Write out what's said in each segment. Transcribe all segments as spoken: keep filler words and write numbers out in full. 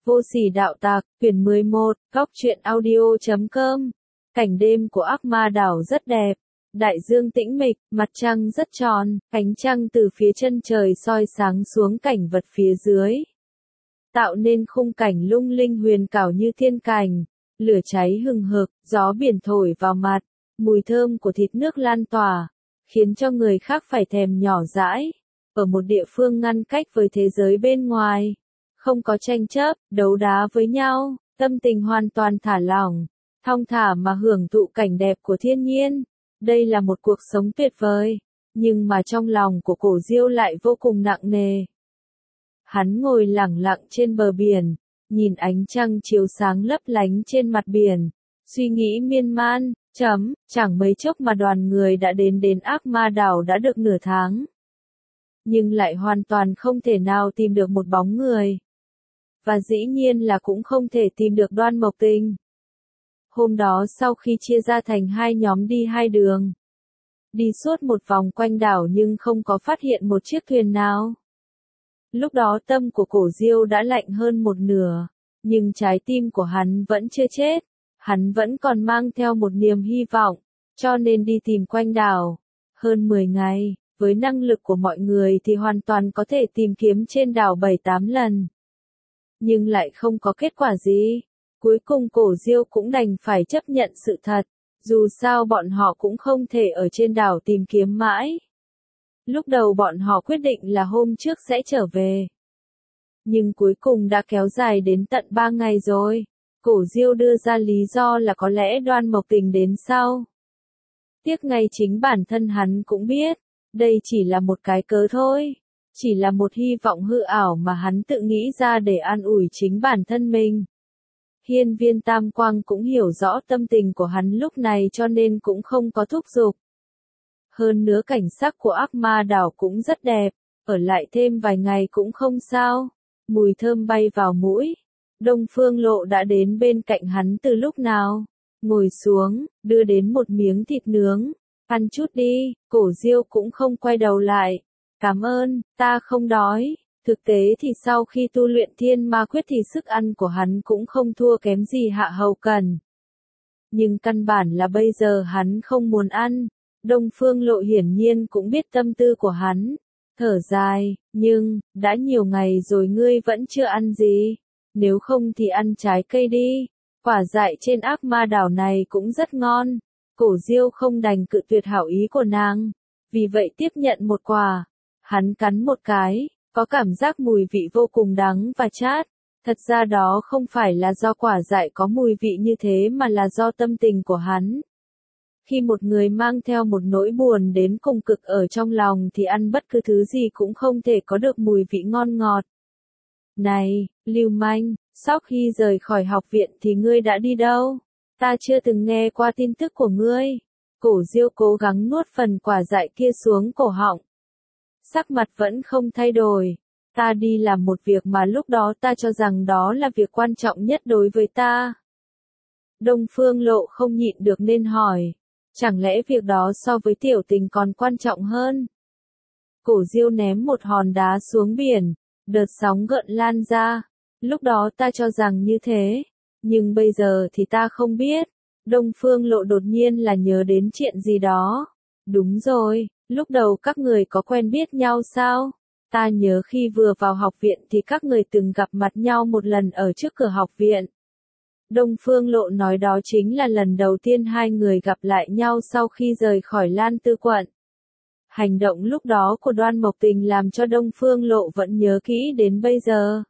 Vô sỉ đạo tặc, quyển mười một, góc truyện audio chấm com. Cảnh đêm của Ác Ma đảo rất đẹp. Đại dương tĩnh mịch, mặt trăng rất tròn, ánh trăng từ phía chân trời soi sáng xuống cảnh vật phía dưới. Tạo nên khung cảnh lung linh huyền ảo như thiên cảnh. Lửa cháy hừng hực, gió biển thổi vào mặt, mùi thơm của thịt nước lan tỏa, khiến cho người khác phải thèm nhỏ dãi. Ở một địa phương ngăn cách với thế giới bên ngoài. Không có tranh chấp, đấu đá với nhau, tâm tình hoàn toàn thả lỏng, thong thả mà hưởng thụ cảnh đẹp của thiên nhiên. Đây là một cuộc sống tuyệt vời, nhưng mà trong lòng của Cổ Diêu lại vô cùng nặng nề. Hắn ngồi lẳng lặng trên bờ biển, nhìn ánh trăng chiếu sáng lấp lánh trên mặt biển, suy nghĩ miên man, chấm, chẳng mấy chốc mà đoàn người đã đến đến Ác Ma đảo đã được nửa tháng. Nhưng lại hoàn toàn không thể nào tìm được một bóng người. Và dĩ nhiên là cũng không thể tìm được Đoan Mộc Tình. Hôm đó sau khi chia ra thành hai nhóm đi hai đường. Đi suốt một vòng quanh đảo nhưng không có phát hiện một chiếc thuyền nào. Lúc đó tâm của Cổ Diêu đã lạnh hơn một nửa. Nhưng trái tim của hắn vẫn chưa chết. Hắn vẫn còn mang theo một niềm hy vọng. Cho nên đi tìm quanh đảo. Hơn mười ngày. Với năng lực của mọi người thì hoàn toàn có thể tìm kiếm trên đảo bảy tám lần. Nhưng lại không có kết quả gì. Cuối cùng Cổ Diêu cũng đành phải chấp nhận sự thật. Dù sao bọn họ cũng không thể ở trên đảo tìm kiếm mãi. Lúc đầu bọn họ quyết định là hôm trước sẽ trở về. Nhưng cuối cùng đã kéo dài đến tận ba ngày rồi. Cổ Diêu đưa ra lý do là có lẽ Đoan Mộc Tình đến sau. Tiếc ngay chính bản thân hắn cũng biết. Đây chỉ là một cái cớ thôi. Chỉ là một hy vọng hư ảo mà hắn tự nghĩ ra để an ủi chính bản thân mình. Hiên Viên Tam Quang cũng hiểu rõ tâm tình của hắn lúc này cho nên cũng không có thúc giục. Hơn nữa cảnh sắc của Ác Ma đảo cũng rất đẹp, ở lại thêm vài ngày cũng không sao. Mùi thơm bay vào mũi. Đông Phương Lộ đã đến bên cạnh hắn từ lúc nào. Ngồi xuống, đưa đến một miếng thịt nướng. Ăn chút đi, Cổ Diêu cũng không quay đầu lại. Cảm ơn, ta không đói. Thực tế thì sau khi tu luyện Thiên Ma Quyết thì sức ăn của hắn cũng không thua kém gì Hạ Hầu Cần. Nhưng căn bản là bây giờ hắn không muốn ăn. Đông Phương Lộ hiển nhiên cũng biết tâm tư của hắn. Thở dài, nhưng, đã nhiều ngày rồi ngươi vẫn chưa ăn gì. Nếu không thì ăn trái cây đi. Quả dại trên Ác Ma đảo này cũng rất ngon. Cổ Diêu không đành cự tuyệt hảo ý của nàng. Vì vậy tiếp nhận một quả. Hắn cắn một cái, có cảm giác mùi vị vô cùng đắng và chát. Thật ra đó không phải là do quả dại có mùi vị như thế mà là do tâm tình của hắn. Khi một người mang theo một nỗi buồn đến cùng cực ở trong lòng thì ăn bất cứ thứ gì cũng không thể có được mùi vị ngon ngọt. Này, lưu manh, sau khi rời khỏi học viện thì ngươi đã đi đâu? Ta chưa từng nghe qua tin tức của ngươi. Cổ Diêu cố gắng nuốt phần quả dại kia xuống cổ họng. Sắc mặt vẫn không thay đổi. Ta đi làm một việc mà lúc đó ta cho rằng đó là việc quan trọng nhất đối với ta. Đông Phương Lộ không nhịn được nên hỏi. Chẳng lẽ việc đó so với tiểu tình còn quan trọng hơn? Cổ Diêu ném một hòn đá xuống biển. Đợt sóng gợn lan ra. Lúc đó ta cho rằng như thế. Nhưng bây giờ thì ta không biết. Đông Phương Lộ đột nhiên là nhớ đến chuyện gì đó. Đúng rồi, lúc đầu các người có quen biết nhau sao? Ta nhớ khi vừa vào học viện thì các người từng gặp mặt nhau một lần ở trước cửa học viện. Đông Phương Lộ nói đó chính là lần đầu tiên hai người gặp lại nhau sau khi rời khỏi Lan Tư quận. Hành động lúc đó của Đoan Mộc Tình làm cho Đông Phương Lộ vẫn nhớ kỹ đến bây giờ.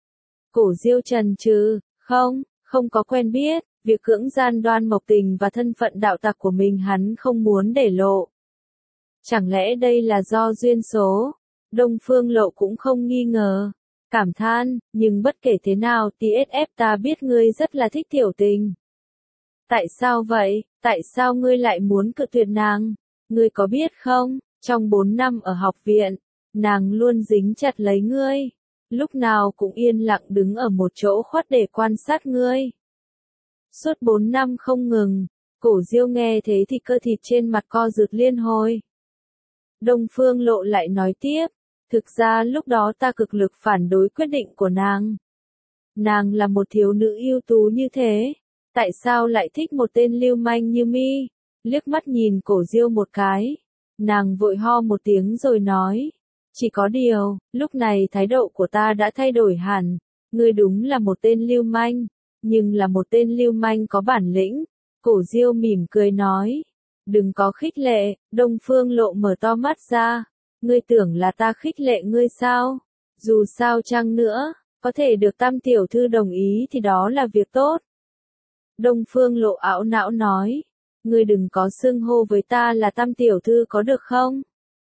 Cổ Diêu chần chừ, không, không có quen biết, việc cưỡng gian Đoan Mộc Tình và thân phận đạo tặc của mình hắn không muốn để lộ. Chẳng lẽ đây là do duyên số? Đông Phương Lộ cũng không nghi ngờ. Cảm than, nhưng bất kể thế nào tê ét ép ta biết ngươi rất là thích tiểu tình. Tại sao vậy? Tại sao ngươi lại muốn cự tuyệt nàng? Ngươi có biết không, trong bốn năm ở học viện, nàng luôn dính chặt lấy ngươi. Lúc nào cũng yên lặng đứng ở một chỗ khuất để quan sát ngươi. Suốt bốn năm không ngừng, Cổ Diêu nghe thế thì cơ thịt trên mặt co rụt liên hồi. Đông Phương Lộ lại nói tiếp, thực ra lúc đó ta cực lực phản đối quyết định của nàng. Nàng là một thiếu nữ ưu tú như thế, tại sao lại thích một tên lưu manh như mi? Liếc mắt nhìn Cổ Diêu một cái, nàng vội ho một tiếng rồi nói, chỉ có điều, lúc này thái độ của ta đã thay đổi hẳn, ngươi đúng là một tên lưu manh, nhưng là một tên lưu manh có bản lĩnh. Cổ Diêu mỉm cười nói, đừng có khích lệ. Đông Phương Lộ mở to mắt ra, ngươi tưởng là ta khích lệ ngươi sao? Dù sao chăng nữa, có thể được Tam tiểu thư đồng ý thì đó là việc tốt. Đông Phương Lộ ảo não nói, ngươi đừng có xưng hô với ta là Tam tiểu thư có được không?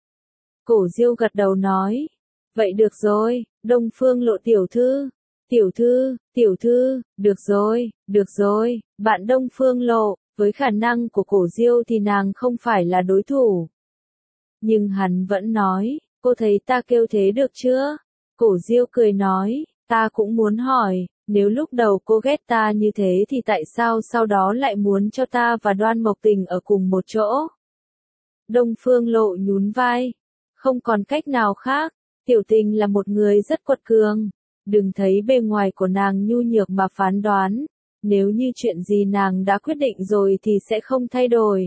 Cổ Diêu gật đầu nói, vậy được rồi. Đông Phương Lộ tiểu thư, tiểu thư, tiểu thư, được rồi, được rồi. Bạn Đông Phương Lộ, với khả năng của Cổ Diêu thì nàng không phải là đối thủ. Nhưng hắn vẫn nói, cô thấy ta kêu thế được chưa? Cổ Diêu cười nói, ta cũng muốn hỏi, nếu lúc đầu cô ghét ta như thế thì tại sao sau đó lại muốn cho ta và Đoan Mộc Tình ở cùng một chỗ? Đông Phương Lộ nhún vai, không còn cách nào khác, Tiểu Tình là một người rất quật cường, đừng thấy bề ngoài của nàng nhu nhược mà phán đoán, nếu như chuyện gì nàng đã quyết định rồi thì sẽ không thay đổi.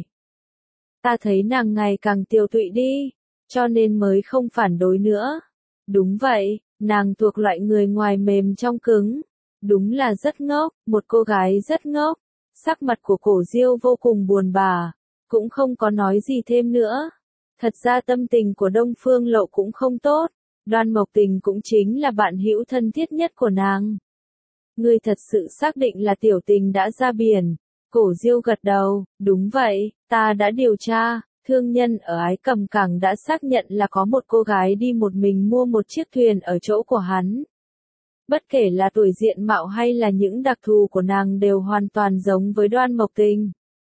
Ta thấy nàng ngày càng tiều tụy đi, cho nên mới không phản đối nữa. Đúng vậy, nàng thuộc loại người ngoài mềm trong cứng. Đúng là rất ngốc, một cô gái rất ngốc. Sắc mặt của Cổ Diêu vô cùng buồn bã, cũng không có nói gì thêm nữa. Thật ra tâm tình của Đông Phương Lộ cũng không tốt, Đoan Mộc Tình cũng chính là bạn hữu thân thiết nhất của nàng. Ngươi thật sự xác định là Tiểu Tình đã ra biển? Cổ Diêu gật đầu, đúng vậy, ta đã điều tra, thương nhân ở Ái Cầm Cảng đã xác nhận là có một cô gái đi một mình mua một chiếc thuyền ở chỗ của hắn. Bất kể là tuổi diện mạo hay là những đặc thù của nàng đều hoàn toàn giống với Đoan Mộc Tình.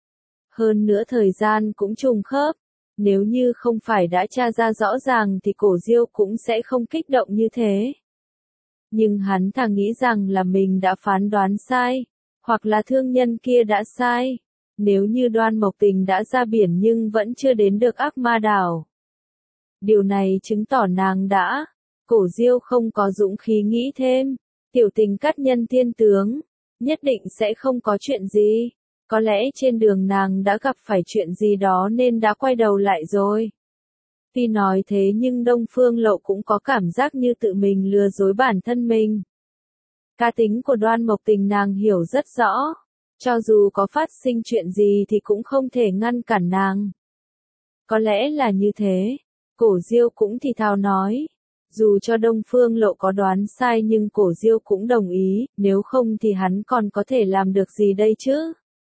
Hơn nữa thời gian cũng trùng khớp, nếu như không phải đã tra ra rõ ràng thì Cổ Diêu cũng sẽ không kích động như thế. Nhưng hắn thà nghĩ rằng là mình đã phán đoán sai, hoặc là thương nhân kia đã sai. Nếu như Đoan Mộc Tình đã ra biển nhưng vẫn chưa đến được Ác Ma Đảo. Điều này chứng tỏ nàng đã. Cổ Diêu không có dũng khí nghĩ thêm. Tiểu Tình cắt nhân thiên tướng, nhất định sẽ không có chuyện gì. Có lẽ trên đường nàng đã gặp phải chuyện gì đó nên đã quay đầu lại rồi. Tuy nói thế nhưng Đông Phương Lộ cũng có cảm giác như tự mình lừa dối bản thân mình. Cá tính của Đoan Mộc Tình nàng hiểu rất rõ. Cho dù có phát sinh chuyện gì thì cũng không thể ngăn cản nàng. Có lẽ là như thế. Cổ Diêu cũng thì thào nói. Dù cho Đông Phương Lộ có đoán sai nhưng Cổ Diêu cũng đồng ý, nếu không thì hắn còn có thể làm được gì đây chứ?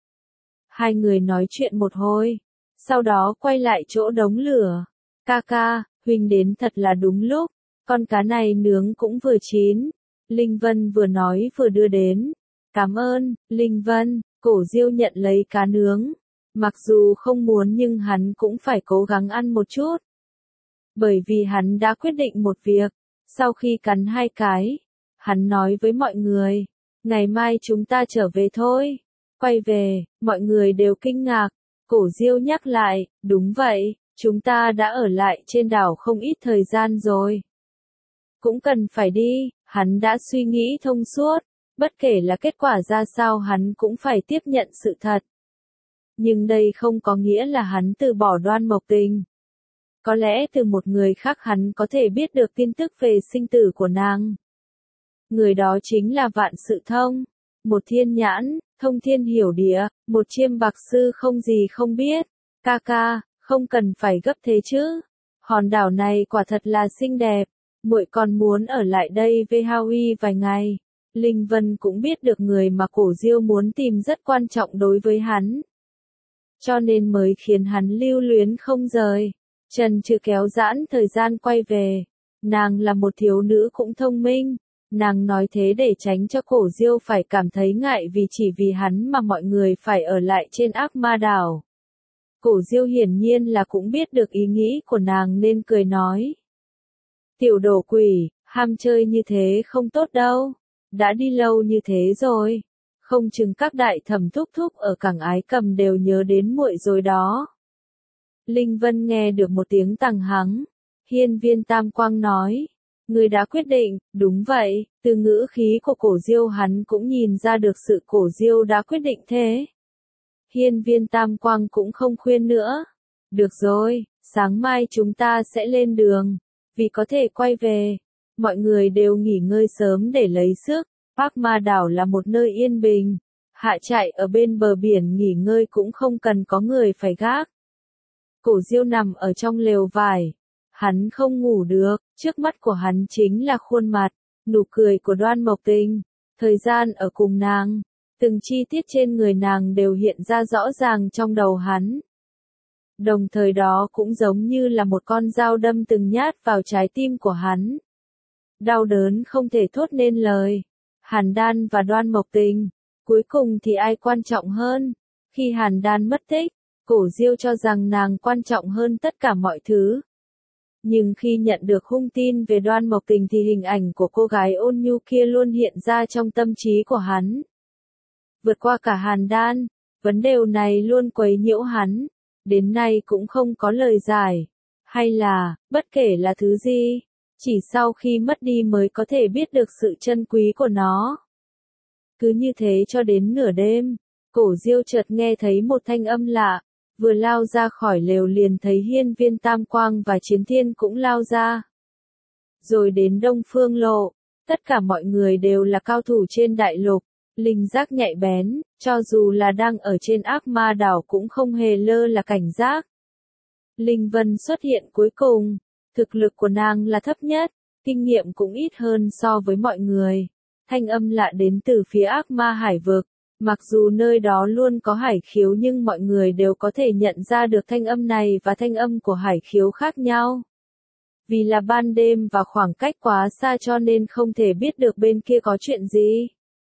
Hai người nói chuyện một hồi, sau đó quay lại chỗ đống lửa. Ca ca, huynh đến thật là đúng lúc, con cá này nướng cũng vừa chín. Linh Vân vừa nói vừa đưa đến. Cảm ơn, Linh Vân. Cổ Diêu nhận lấy cá nướng. Mặc dù không muốn nhưng hắn cũng phải cố gắng ăn một chút. Bởi vì hắn đã quyết định một việc. Sau khi cắn hai cái, hắn nói với mọi người, ngày mai chúng ta trở về thôi. Quay về, mọi người đều kinh ngạc. Cổ Diêu nhắc lại, đúng vậy, chúng ta đã ở lại trên đảo không ít thời gian rồi. Cũng cần phải đi, hắn đã suy nghĩ thông suốt. Bất kể là kết quả ra sao hắn cũng phải tiếp nhận sự thật. Nhưng đây không có nghĩa là hắn từ bỏ Đoan Mộc Tình. Có lẽ từ một người khác hắn có thể biết được tin tức về sinh tử của nàng. Người đó chính là Vạn Sự Thông. Một thiên nhãn, thông thiên hiểu địa, một chiêm bạc sư không gì không biết. Ca ca, không cần phải gấp thế chứ. Hòn đảo này quả thật là xinh đẹp. Muội còn muốn ở lại đây với Howie vài ngày. Linh Vân cũng biết được người mà Cổ Diêu muốn tìm rất quan trọng đối với hắn. Cho nên mới khiến hắn lưu luyến không rời. Trần Trừ kéo giãn thời gian quay về. Nàng là một thiếu nữ cũng thông minh. Nàng nói thế để tránh cho Cổ Diêu phải cảm thấy ngại vì chỉ vì hắn mà mọi người phải ở lại trên Ác Ma Đảo. Cổ Diêu hiển nhiên là cũng biết được ý nghĩ của nàng nên cười nói. Tiểu đồ quỷ, ham chơi như thế không tốt đâu. Đã đi lâu như thế rồi, không chừng các đại thẩm thúc thúc ở cảng Ái Cầm đều nhớ đến muội rồi đó. Linh Vân nghe được một tiếng tằng hắng, hiên viên tam quang nói, Ngươi đã quyết định, đúng vậy, từ ngữ khí của cổ Diêu hắn cũng nhìn ra được sự cổ Diêu đã quyết định thế. Hiên viên Tam Quang cũng không khuyên nữa. Được rồi, sáng mai chúng ta sẽ lên đường, vì có thể quay về. Mọi người đều nghỉ ngơi sớm để lấy sức. Ác Ma đảo là một nơi yên bình. Hạ trại ở bên bờ biển nghỉ ngơi cũng không cần có người phải gác. Cổ Diêu nằm ở trong lều vải. Hắn không ngủ được, trước mắt của hắn chính là khuôn mặt, nụ cười của Đoan Mộc Tình. Thời gian ở cùng nàng, từng chi tiết trên người nàng đều hiện ra rõ ràng trong đầu hắn. Đồng thời đó cũng giống như là một con dao đâm từng nhát vào trái tim của hắn. Đau đớn không thể thốt nên lời. Hàn Đan và Đoan Mộc Tình, cuối cùng thì ai quan trọng hơn? Khi Hàn Đan mất tích, cổ Diêu cho rằng nàng quan trọng hơn tất cả mọi thứ. Nhưng khi nhận được hung tin về Đoan Mộc Tình thì hình ảnh của cô gái ôn nhu kia luôn hiện ra trong tâm trí của hắn. Vượt qua cả Hàn Đan, vấn đề này luôn quấy nhiễu hắn, đến nay cũng không có lời giải. Hay là, bất kể là thứ gì, chỉ sau khi mất đi mới có thể biết được sự chân quý của nó. Cứ như thế cho đến nửa đêm, cổ Diêu chợt nghe thấy một thanh âm lạ. Vừa lao ra khỏi lều liền thấy hiên viên Tam Quang và Chiến Thiên cũng lao ra. Rồi đến Đông Phương Lộ, tất cả mọi người đều là cao thủ trên đại lục, linh giác nhạy bén, cho dù là đang ở trên Ác Ma đảo cũng không hề lơ là cảnh giác. Linh Vân xuất hiện cuối cùng, thực lực của nàng là thấp nhất, kinh nghiệm cũng ít hơn so với mọi người. Thanh âm lạ đến từ phía Ác Ma hải vực. Mặc dù nơi đó luôn có hải khiếu nhưng mọi người đều có thể nhận ra được thanh âm này và thanh âm của hải khiếu khác nhau. Vì là ban đêm và khoảng cách quá xa cho nên không thể biết được bên kia có chuyện gì.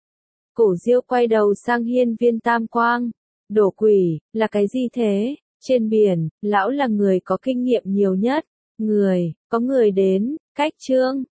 Cổ Diêu quay đầu sang hiên viên Tam Quang. Đổ quỷ, là cái gì thế? Trên biển, lão là người có kinh nghiệm nhiều nhất. Người, có người đến, cách chương.